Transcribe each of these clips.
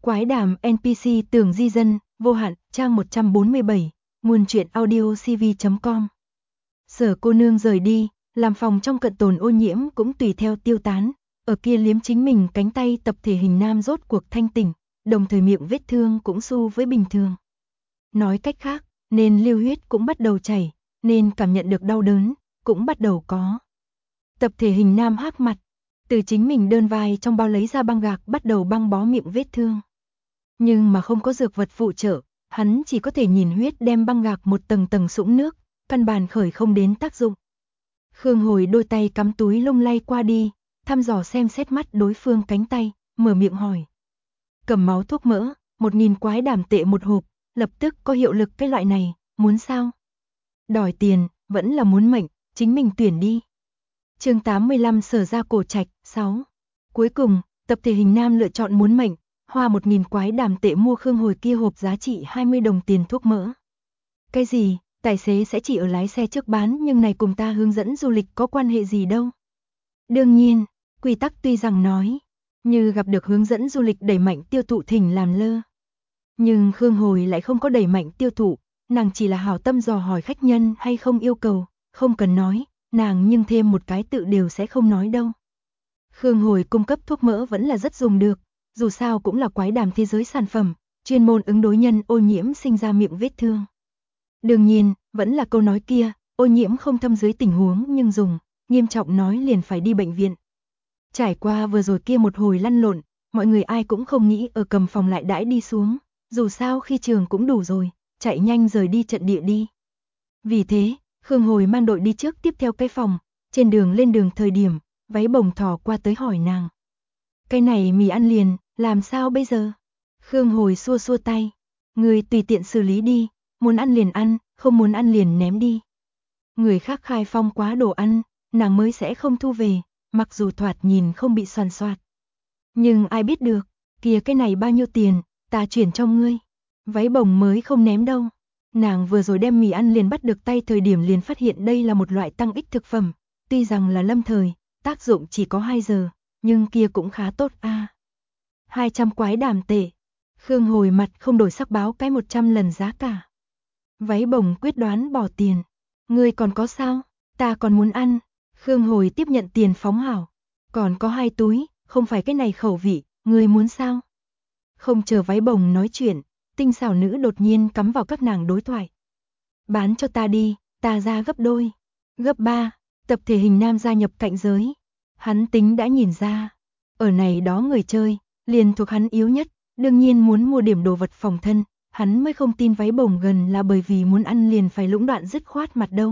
Quái đàm NPC Tường Di Dân, vô hạn, trang 147, nguồn truyện audio cv.com. Sở cô nương rời đi, làm phòng trong cận tồn ô nhiễm cũng tùy theo tiêu tán, ở kia liếm chính mình cánh tay tập thể hình nam rốt cuộc thanh tỉnh, đồng thời miệng vết thương cũng xu với bình thường. Nói cách khác, nên lưu huyết cũng bắt đầu chảy, nên cảm nhận được đau đớn, cũng bắt đầu có. Tập thể hình nam hắc mặt, từ chính mình đơn vai trong bao lấy ra băng gạc bắt đầu băng bó miệng vết thương. Nhưng mà không có dược vật phụ trợ, hắn chỉ có thể nhìn huyết đem băng gạc một tầng tầng sũng nước, căn bản khởi không đến tác dụng. Khương Hồi đôi tay cắm túi lung lay qua đi, thăm dò xem xét mắt đối phương cánh tay, mở miệng hỏi. Cầm máu thuốc mỡ, 1000 quái đàm tệ một hộp, lập tức có hiệu lực cái loại này, muốn sao? Đòi tiền, vẫn là muốn mệnh, chính mình tuyển đi. Chương 85 Sở Ra Cổ Trạch, 6. Cuối cùng, tập thể hình nam lựa chọn muốn mệnh, hoa 1000 quái đàm tệ mua Khương Hồi kia hộp giá trị 20 đồng tiền thuốc mỡ. Cái gì, tài xế sẽ chỉ ở lái xe trước bán nhưng này cùng ta hướng dẫn du lịch có quan hệ gì đâu. Đương nhiên, quy tắc tuy rằng nói, như gặp được hướng dẫn du lịch đẩy mạnh tiêu thụ thỉnh làm lơ. Nhưng Khương Hồi lại không có đẩy mạnh tiêu thụ, nàng chỉ là hảo tâm dò hỏi khách nhân hay không yêu cầu, không cần nói, nàng nhưng thêm một cái tự đều sẽ không nói đâu. Khương Hồi cung cấp thuốc mỡ vẫn là rất dùng được, dù sao cũng là quái đàm thế giới sản phẩm, chuyên môn ứng đối nhân ô nhiễm sinh ra miệng vết thương. Đương nhiên, vẫn là câu nói kia, ô nhiễm không thâm dưới tình huống nhưng dùng, nghiêm trọng nói liền phải đi bệnh viện. Trải qua vừa rồi kia một hồi lăn lộn, mọi người ai cũng không nghĩ ở cầm phòng lại đãi đi xuống, dù sao khi trường cũng đủ rồi, chạy nhanh rời đi trận địa đi. Vì thế, Khương Hồi mang đội đi trước tiếp theo cái phòng, trên đường lên đường thời điểm, váy bồng thò qua tới hỏi nàng. Cái này mì ăn liền, làm sao bây giờ? Khương Hồi xua xua tay, người tùy tiện xử lý đi, muốn ăn liền ăn, không muốn ăn liền ném đi. Người khác khai phong quá đồ ăn, nàng mới sẽ không thu về, mặc dù thoạt nhìn không bị xoàn xoạt. Nhưng ai biết được, kìa cái này bao nhiêu tiền, ta chuyển cho ngươi. Váy bồng mới không ném đâu. Nàng vừa rồi đem mì ăn liền bắt được tay thời điểm liền phát hiện đây là một loại tăng ích thực phẩm, tuy rằng là lâm thời, tác dụng chỉ có 2 giờ, nhưng kia cũng khá tốt a. 200 quái đàm tệ. Khương Hồi mặt không đổi sắc báo cái 100 lần giá cả. Váy bồng quyết đoán bỏ tiền. Ngươi còn có sao? Ta còn muốn ăn. Khương Hồi tiếp nhận tiền phóng hảo. Còn có 2 túi, không phải cái này khẩu vị, ngươi muốn sao? Không chờ váy bồng nói chuyện, tinh xảo nữ đột nhiên cắm vào các nàng đối thoại. Bán cho ta đi, ta ra gấp đôi. Gấp 3, tập thể hình nam gia nhập cạnh giới. Hắn tính đã nhìn ra. Ở này đó người chơi, liền thuộc hắn yếu nhất, đương nhiên muốn mua điểm đồ vật phòng thân. Hắn mới không tin váy bồng gần là bởi vì muốn ăn liền phải lũng đoạn dứt khoát mặt đâu.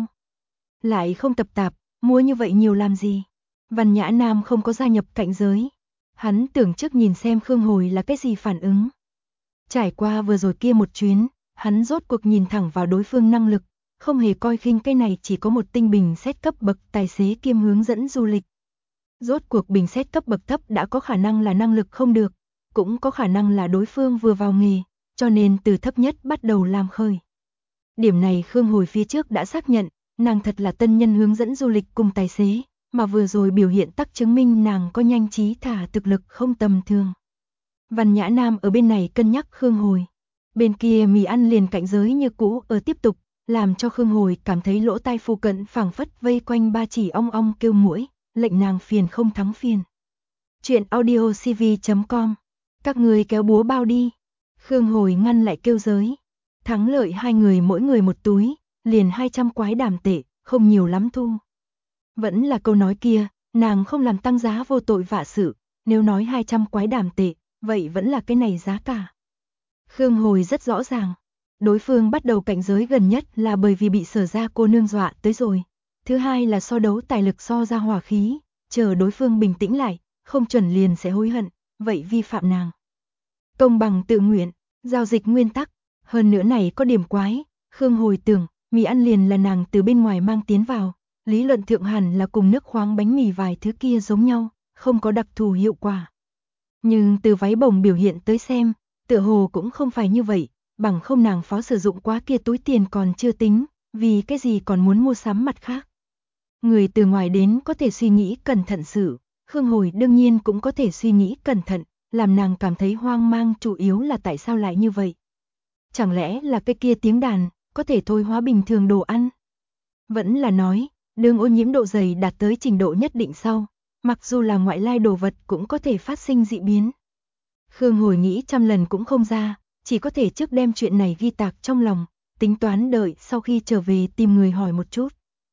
Lại không tập tạp, mua như vậy nhiều làm gì? Văn Nhã Nam không có gia nhập cạnh giới. Hắn tưởng trước nhìn xem Khương Hồi là cái gì phản ứng. Trải qua vừa rồi kia một chuyến, hắn rốt cuộc nhìn thẳng vào đối phương năng lực, không hề coi khinh cái này chỉ có một tinh bình xét cấp bậc tài xế kiêm hướng dẫn du lịch. Rốt cuộc bình xét cấp bậc thấp đã có khả năng là năng lực không được, cũng có khả năng là đối phương vừa vào nghề, cho nên từ thấp nhất bắt đầu làm khơi. Điểm này Khương Hồi phía trước đã xác nhận, nàng thật là tân nhân hướng dẫn du lịch cùng tài xế, mà vừa rồi biểu hiện tắc chứng minh nàng có nhanh trí thả thực lực không tầm thường. Văn Nhã Nam ở bên này cân nhắc Khương Hồi. Bên kia mì ăn liền cạnh giới như cũ ở tiếp tục, làm cho Khương Hồi cảm thấy lỗ tai phụ cận phảng phất vây quanh ba chỉ ong ong kêu muỗi, lệnh nàng phiền không thắng phiền. Chuyện audio cv.com. Các người kéo búa bao đi. Khương Hồi ngăn lại kêu giới. Thắng lợi 2 người mỗi người một túi, liền 200 quái đàm tệ, không nhiều lắm thu. Vẫn là câu nói kia, nàng không làm tăng giá vô tội vạ sự, nếu nói 200 quái đàm tệ, vậy vẫn là cái này giá cả. Khương Hồi rất rõ ràng, đối phương bắt đầu cạnh giới gần nhất là bởi vì bị Sở Ra cô nương dọa tới rồi. Thứ hai là so đấu tài lực so ra hỏa khí, chờ đối phương bình tĩnh lại, không chuẩn liền sẽ hối hận, vậy vi phạm nàng. Công bằng tự nguyện, giao dịch nguyên tắc, hơn nữa này có điểm quái, Khương Hồi tưởng, mì ăn liền là nàng từ bên ngoài mang tiến vào, lý luận thượng hẳn là cùng nước khoáng bánh mì vài thứ kia giống nhau, không có đặc thù hiệu quả. Nhưng từ váy bồng biểu hiện tới xem, tựa hồ cũng không phải như vậy, bằng không nàng phó sử dụng quá kia túi tiền còn chưa tính, vì cái gì còn muốn mua sắm mặt khác. Người từ ngoài đến có thể suy nghĩ cẩn thận sự, Khương Hồi đương nhiên cũng có thể suy nghĩ cẩn thận, làm nàng cảm thấy hoang mang, chủ yếu là tại sao lại như vậy. Chẳng lẽ là cái kia tiếng đàn, có thể thôi hóa bình thường đồ ăn? Vẫn là nói, đường ô nhiễm độ dày đạt tới trình độ nhất định sau, mặc dù là ngoại lai đồ vật cũng có thể phát sinh dị biến. Khương Hồi nghĩ trăm lần cũng không ra, chỉ có thể trước đem chuyện này ghi tạc trong lòng, tính toán đợi sau khi trở về tìm người hỏi một chút.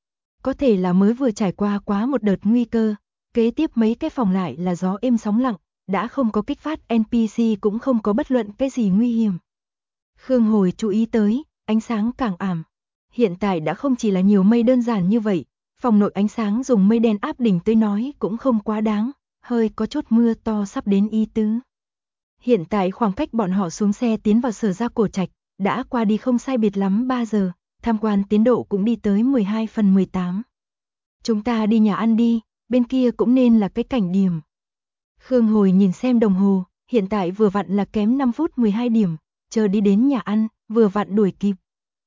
Có thể là mới vừa trải qua quá một đợt nguy cơ, kế tiếp mấy cái phòng lại là gió êm sóng lặng, đã không có kích phát NPC cũng không có bất luận cái gì nguy hiểm. Khương Hồi chú ý tới, ánh sáng càng ảm. Hiện tại đã không chỉ là nhiều mây đơn giản như vậy, phòng nội ánh sáng dùng mây đen áp đỉnh tới nói cũng không quá đáng, hơi có chút mưa to sắp đến ý tứ. Hiện tại khoảng cách bọn họ xuống xe tiến vào Sở Gia Cổ Trạch, đã qua đi không sai biệt lắm 3 giờ, tham quan tiến độ cũng đi tới 12/18. Chúng ta đi nhà ăn đi, bên kia cũng nên là cái cảnh điểm. Khương Hồi nhìn xem đồng hồ, hiện tại vừa vặn là kém 5 phút 12 điểm, chờ đi đến nhà ăn, vừa vặn đuổi kịp.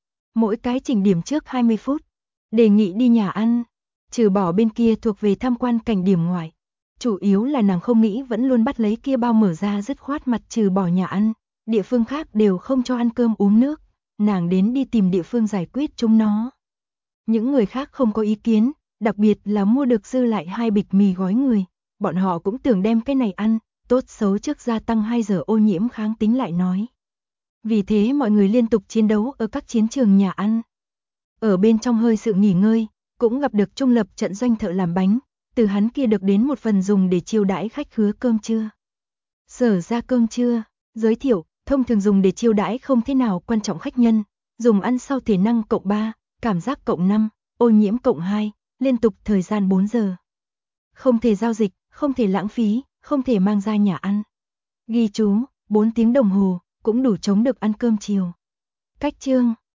Mỗi cái chỉnh điểm trước 20 phút, đề nghị đi nhà ăn, trừ bỏ bên kia thuộc về tham quan cảnh điểm ngoại. Chủ yếu là nàng không nghĩ vẫn luôn bắt lấy kia bao mở ra dứt khoát mặt, trừ bỏ nhà ăn, địa phương khác đều không cho ăn cơm uống nước, nàng đến đi tìm địa phương giải quyết chúng nó. Những người khác không có ý kiến, đặc biệt là mua được dư lại 2 bịch mì gói người, bọn họ cũng tưởng đem cái này ăn, tốt xấu trước gia tăng 2 giờ ô nhiễm kháng tính lại nói. Vì thế mọi người liên tục chiến đấu ở các chiến trường nhà ăn. Ở bên trong hơi sự nghỉ ngơi, cũng gặp được trung lập trận doanh thợ làm bánh, từ hắn kia được đến một phần dùng để chiêu đãi khách khứa cơm trưa. Sở Gia cơm trưa, giới thiệu, thông thường dùng để chiêu đãi không thế nào quan trọng khách nhân, dùng ăn sau thể năng cộng 3, cảm giác cộng 5, ô nhiễm cộng 2, liên tục thời gian 4 giờ. Không thể giao dịch, không thể lãng phí, không thể mang ra nhà ăn. Ghi chú, 4 tiếng đồng hồ, cũng đủ chống được ăn cơm chiều. Cách chương